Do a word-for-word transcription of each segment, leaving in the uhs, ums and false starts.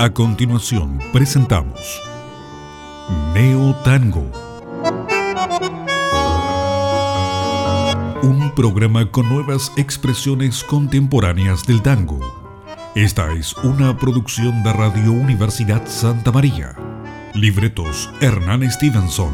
A continuación presentamos Neo Tango, un programa con nuevas expresiones contemporáneas del tango. Esta es una producción de Radio Universidad Santa María. Libretos Hernán Stevenson.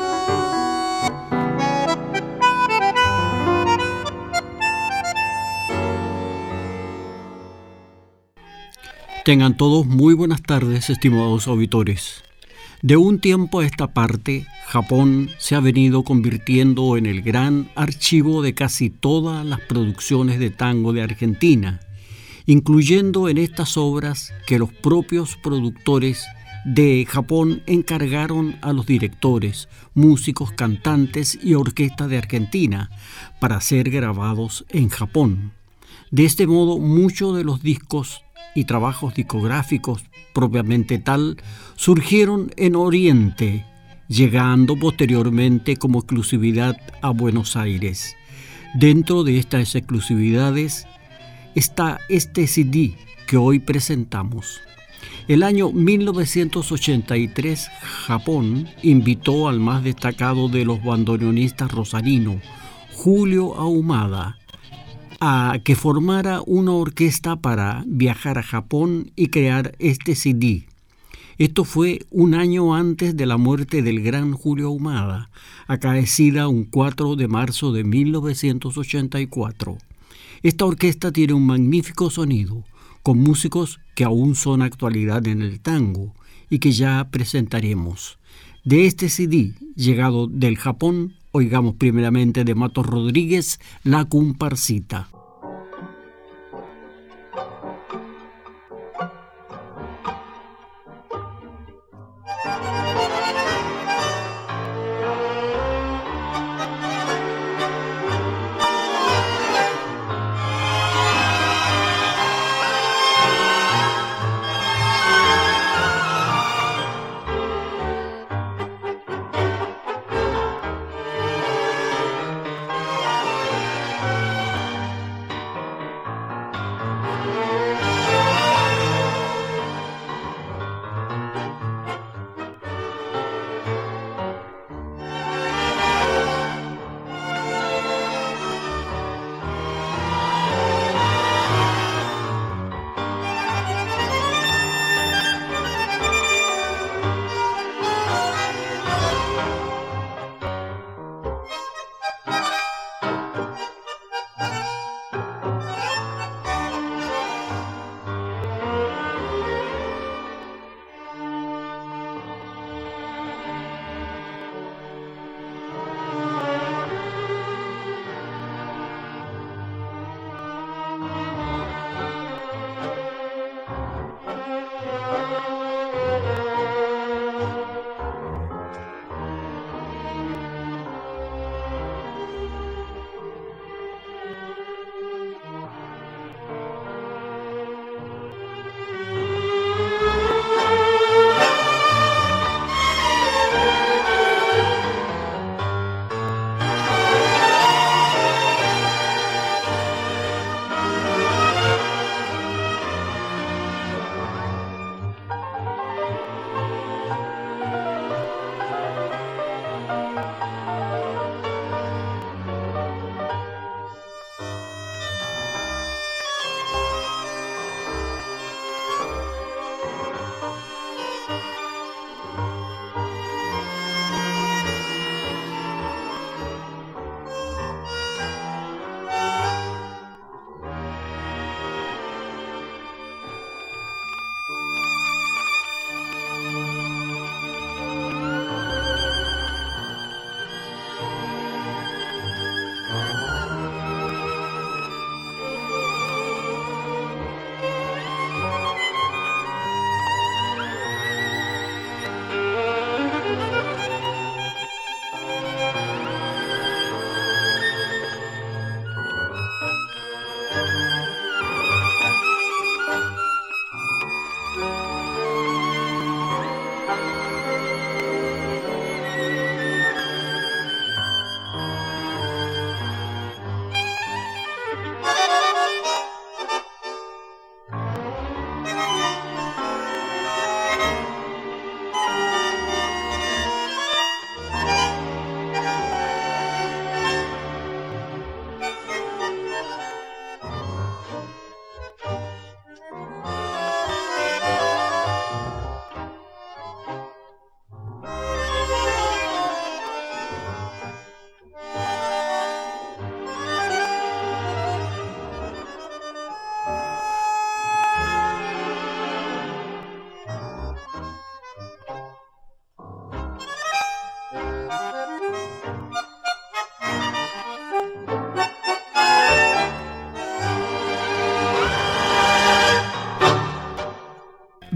Tengan todos muy buenas tardes, estimados auditores. De un tiempo a esta parte, Japón se ha venido convirtiendo en el gran archivo de casi todas las producciones de tango de Argentina, incluyendo en estas obras que los propios productores de Japón encargaron a los directores, músicos, cantantes y orquestas de Argentina para ser grabados en Japón. De este modo, muchos de los discos y trabajos discográficos propiamente tal surgieron en Oriente, llegando posteriormente como exclusividad a Buenos Aires. Dentro de estas exclusividades está este C D que hoy presentamos. El año mil novecientos ochenta y tres, Japón invitó al más destacado de los bandoneonistas rosarinos, Julio Ahumada, a que formara una orquesta para viajar a Japón y crear este C D. Esto fue un año antes de la muerte del gran Julio Ahumada, acaecida un cuatro de marzo de mil novecientos ochenta y cuatro. Esta orquesta tiene un magnífico sonido, con músicos que aún son actualidad en el tango y que ya presentaremos. De este C D, llegado del Japón, oigamos primeramente de Matos Rodríguez, La Comparsita.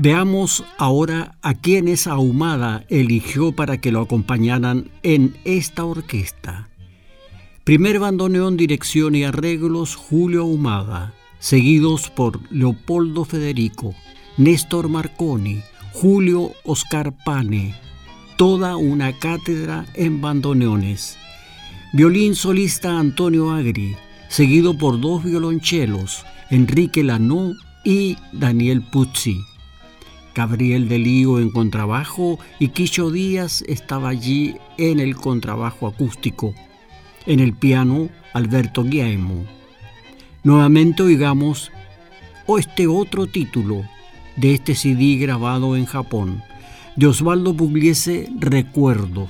Veamos ahora a quienes Ahumada eligió para que lo acompañaran en esta orquesta. Primer bandoneón, dirección y arreglos, Julio Ahumada, seguidos por Leopoldo Federico, Néstor Marconi, Julio Oscar Pane, toda una cátedra en bandoneones. Violín solista Antonio Agri, seguido por dos violonchelos, Enrique Lanó y Daniel Puzzi. Gabriel de Lío en contrabajo y Quicho Díaz estaba allí en el contrabajo acústico. En el piano, Alberto Guillermo. Nuevamente oigamos este otro título de este C D grabado en Japón, de Osvaldo Pugliese, Recuerdos.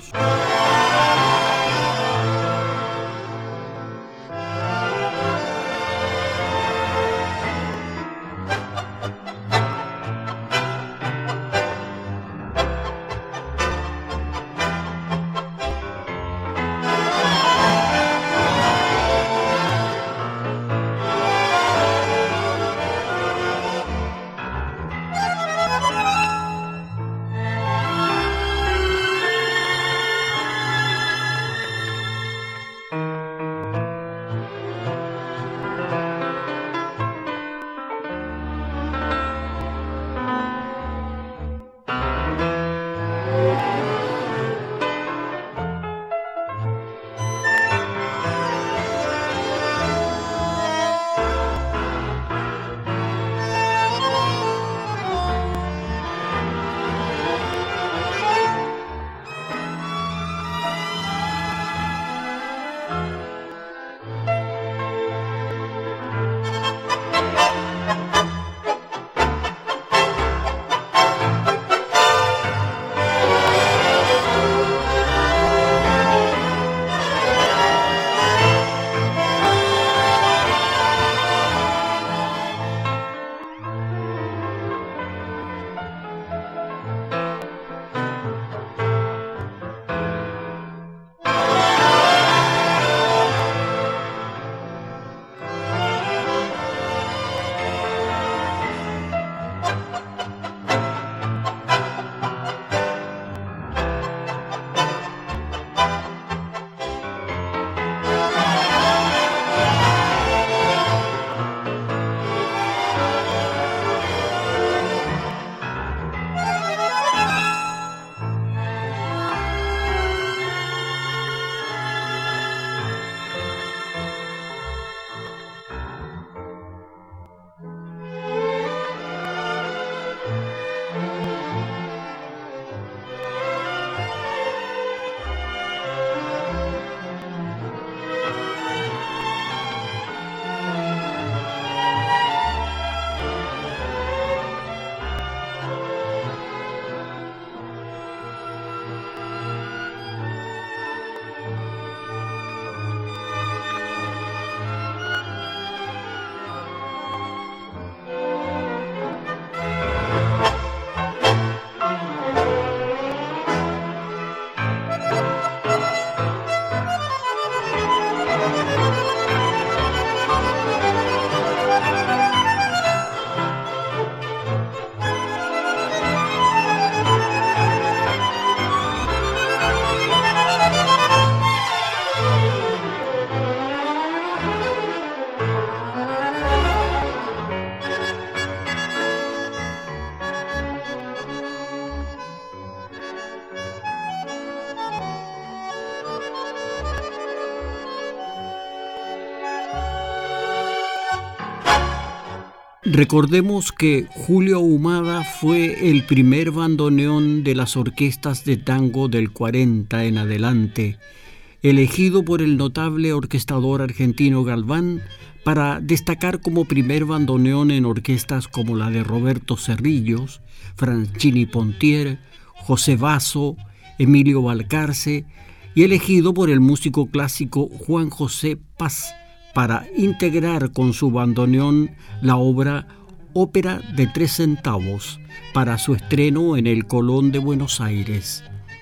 Recordemos que Julio Ahumada fue el primer bandoneón de las orquestas de tango del cuarenta en adelante, elegido por el notable orquestador argentino Galván para destacar como primer bandoneón en orquestas como la de Roberto Cerrillos, Franchini Pontier, José Basso, Emilio Balcarce, y elegido por el músico clásico Juan José Paz para integrar con su bandoneón la obra Ópera de Tres Centavos para su estreno en el Colón de Buenos Aires.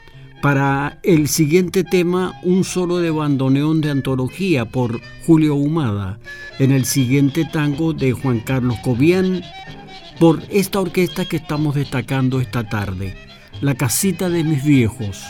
Para el siguiente tema, un solo de bandoneón de antología por Julio Ahumada, en el siguiente tango de Juan Carlos Cobian, por esta orquesta que estamos destacando esta tarde, La Casita de Mis Viejos.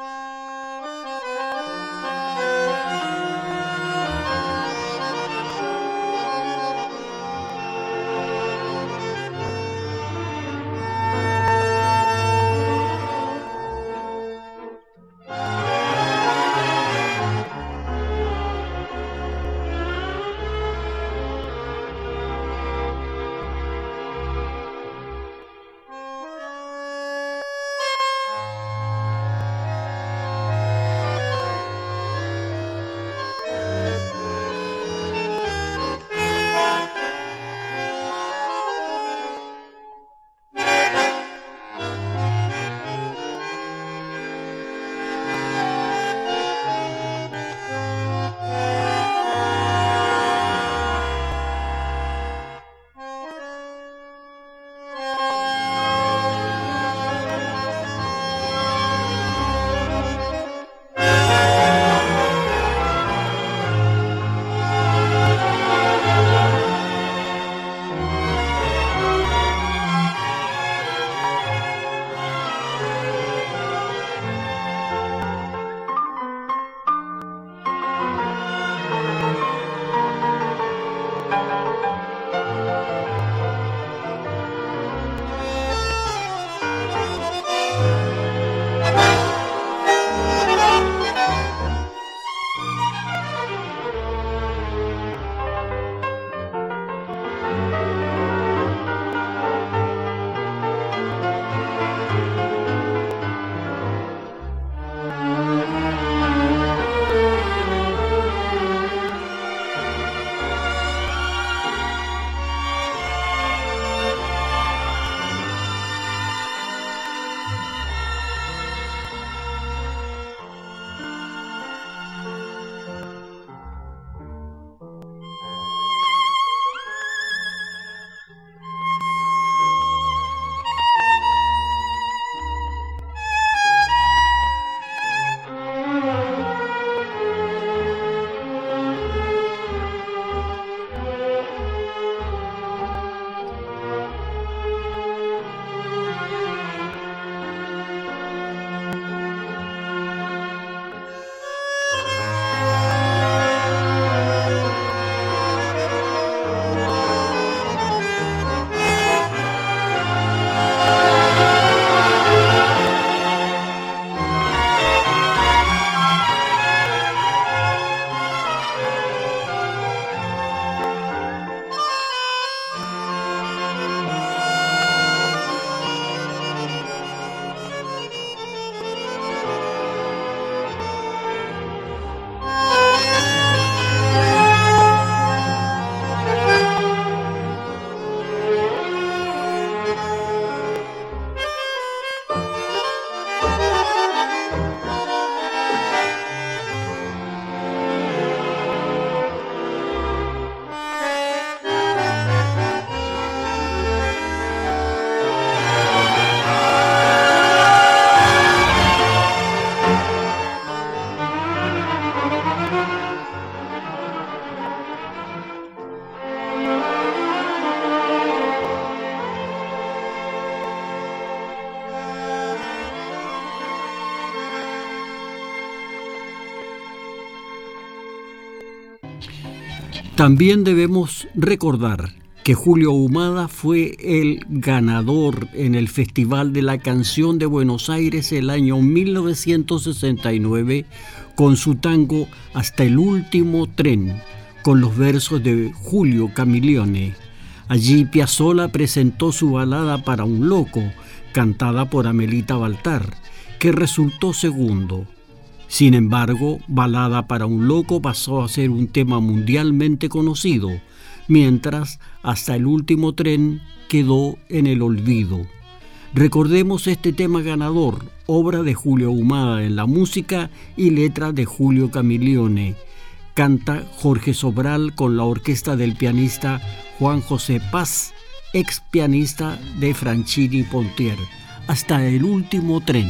También debemos recordar que Julio Ahumada fue el ganador en el Festival de la Canción de Buenos Aires el año mil novecientos sesenta y nueve con su tango Hasta el último tren, con los versos de Julio Camilione. Allí Piazzolla presentó su balada Para un loco, cantada por Amelita Baltar, que resultó segundo. Sin embargo, Balada para un loco pasó a ser un tema mundialmente conocido, mientras Hasta el último tren quedó en el olvido. Recordemos este tema ganador, obra de Julio Ahumada en la música y letra de Julio Camilione. Canta Jorge Sobral con la orquesta del pianista Juan José Paz, ex pianista de Franchini Pontier. Hasta el último tren.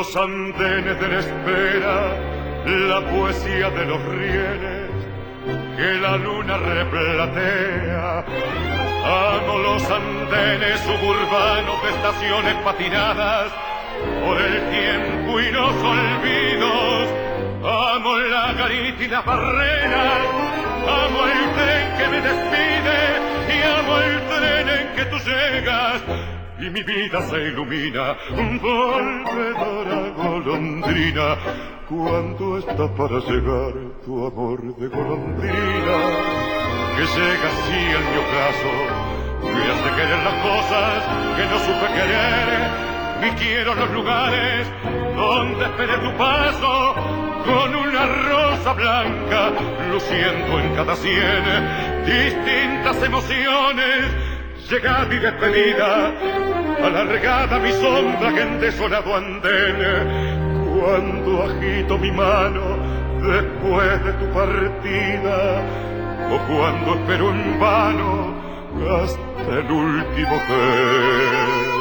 los andenes de la espera, la poesía de los rieles que la luna replatea. Amo los andenes suburbanos de estaciones patinadas por el tiempo y los olvidos. Amo la garita y las barreras, amo el tren que me despide y amo el tren en que tú llegas y mi vida se ilumina, volvedora golondrina, cuando está para llegar tu amor de golondrina, que llega así en mi ocaso, me hace querer las cosas que no supe querer, y quiero los lugares donde esperé tu paso, con una rosa blanca luciendo en cada sien distintas emociones, llegada y despedida, alargada mi sombra que en desolado andén, cuando agito mi mano después de tu partida, o cuando espero en vano hasta el último tren.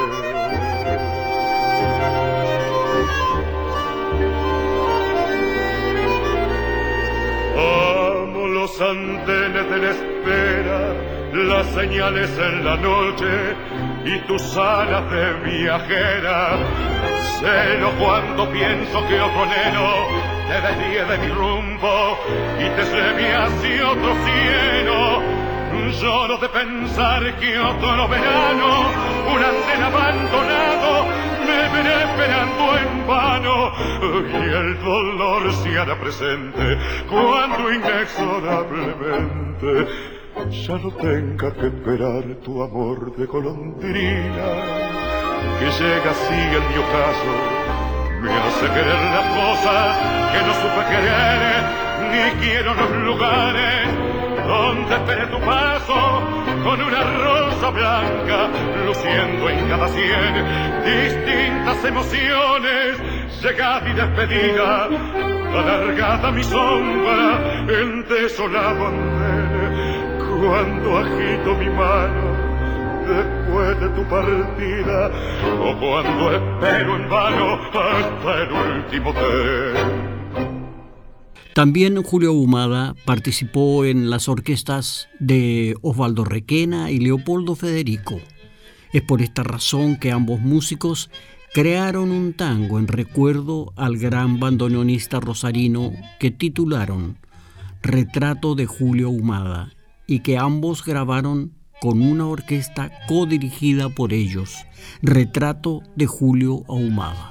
Amo los andenes de la espera, las señales en la noche y tus alas de viajera. Celo cuando pienso que otro anhelo te desvíe de mi rumbo y te lleve hacia otro cielo. Lloro de pensar que otro verano, un andén abandonado, me veré esperando en vano, y el dolor se hará presente cuando inexorablemente ya no tenga que esperar tu amor de golondrina, que llega así en mi ocaso, me hace querer las cosas que no supe querer, ni quiero los lugares donde esperé tu paso, con una rosa blanca luciendo en cada sien distintas emociones, llegada y despedida, alargada mi sombra en desolado andén, cuando agito mi mano después de tu partida, o cuando espero en vano hasta el último tren. También Julio Ahumada participó en las orquestas de Osvaldo Requena y Leopoldo Federico. Es por esta razón que ambos músicos crearon un tango en recuerdo al gran bandoneonista rosarino que titularon Retrato de Julio Ahumada, y que ambos grabaron con una orquesta codirigida por ellos, Retrato de Julio Ahumada.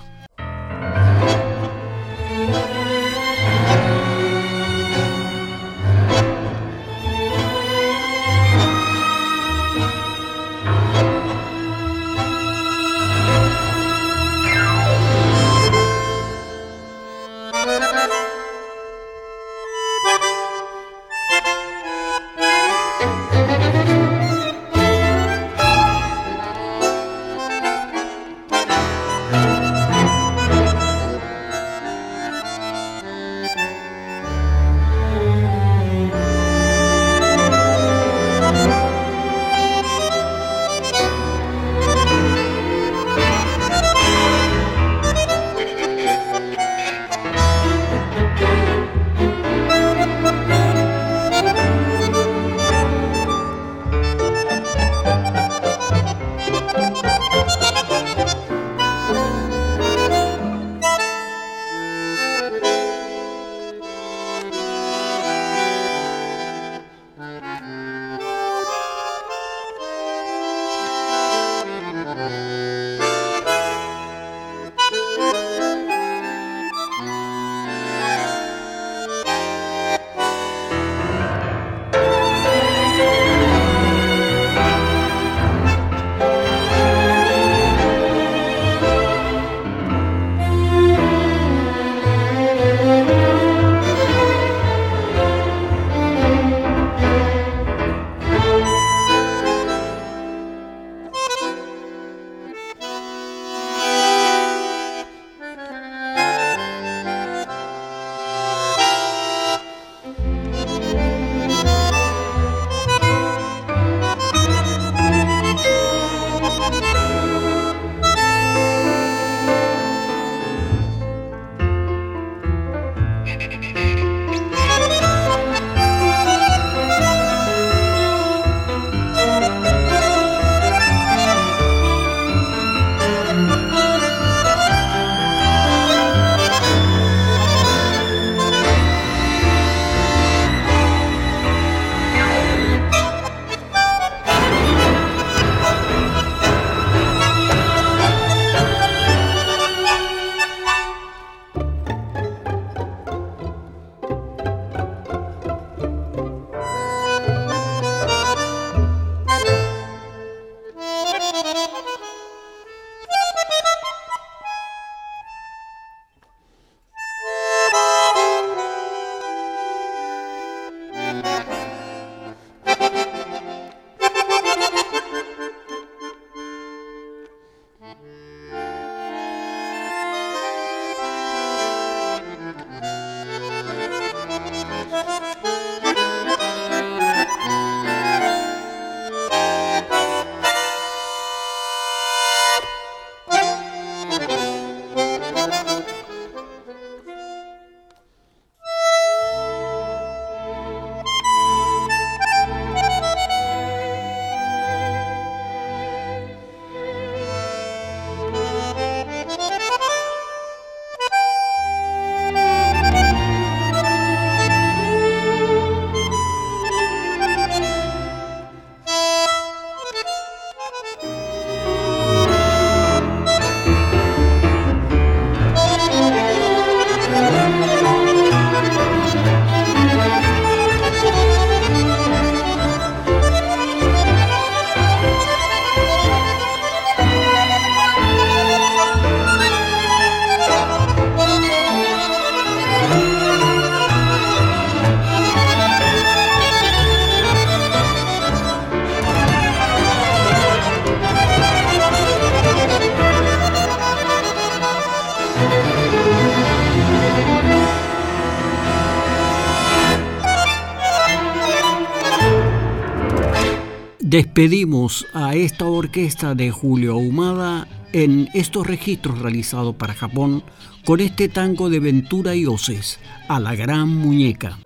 Despedimos a esta orquesta de Julio Ahumada en estos registros realizados para Japón con este tango de Ventura y Oces, A la Gran Muñeca.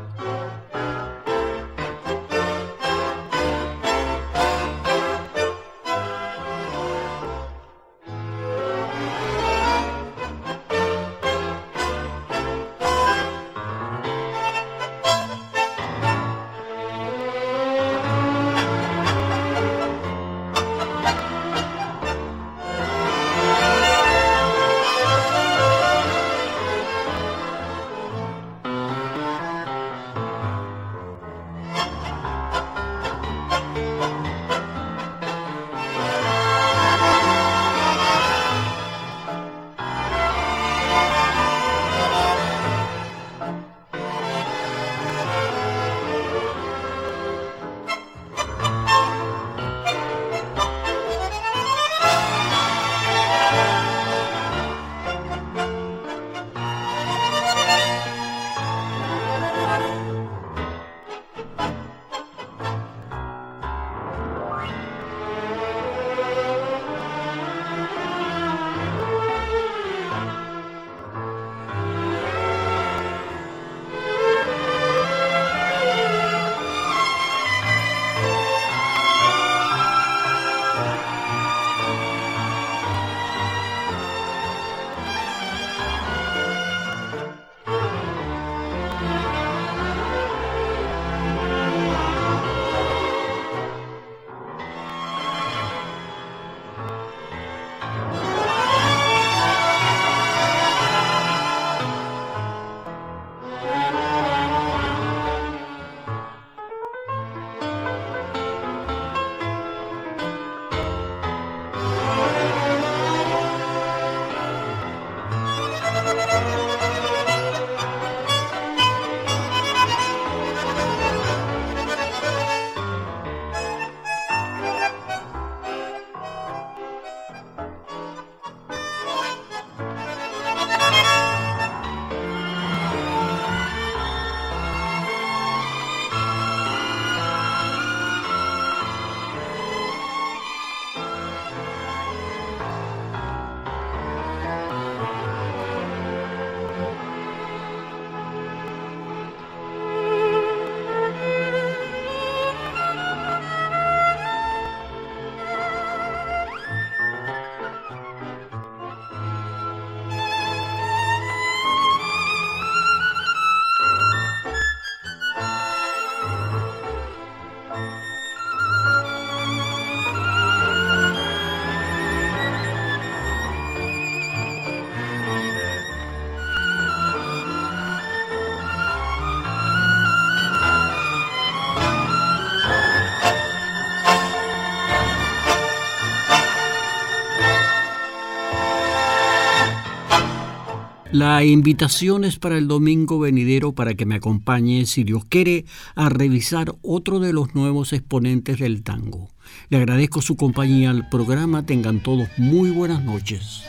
La invitación es para el domingo venidero para que me acompañe, si Dios quiere, a revisar otro de los nuevos exponentes del tango. Le agradezco su compañía al programa. Tengan todos muy buenas noches.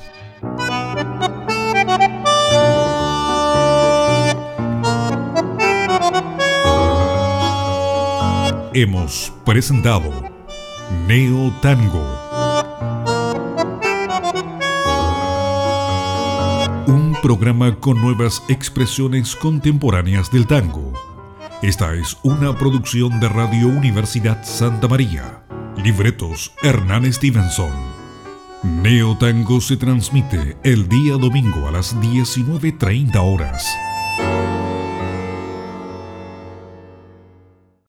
Hemos presentado Neo Tango, un programa con nuevas expresiones contemporáneas del tango. Esta es una producción de Radio Universidad Santa María. Libretos Hernán Stevenson. Neo Tango se transmite el día domingo a las diecinueve treinta horas.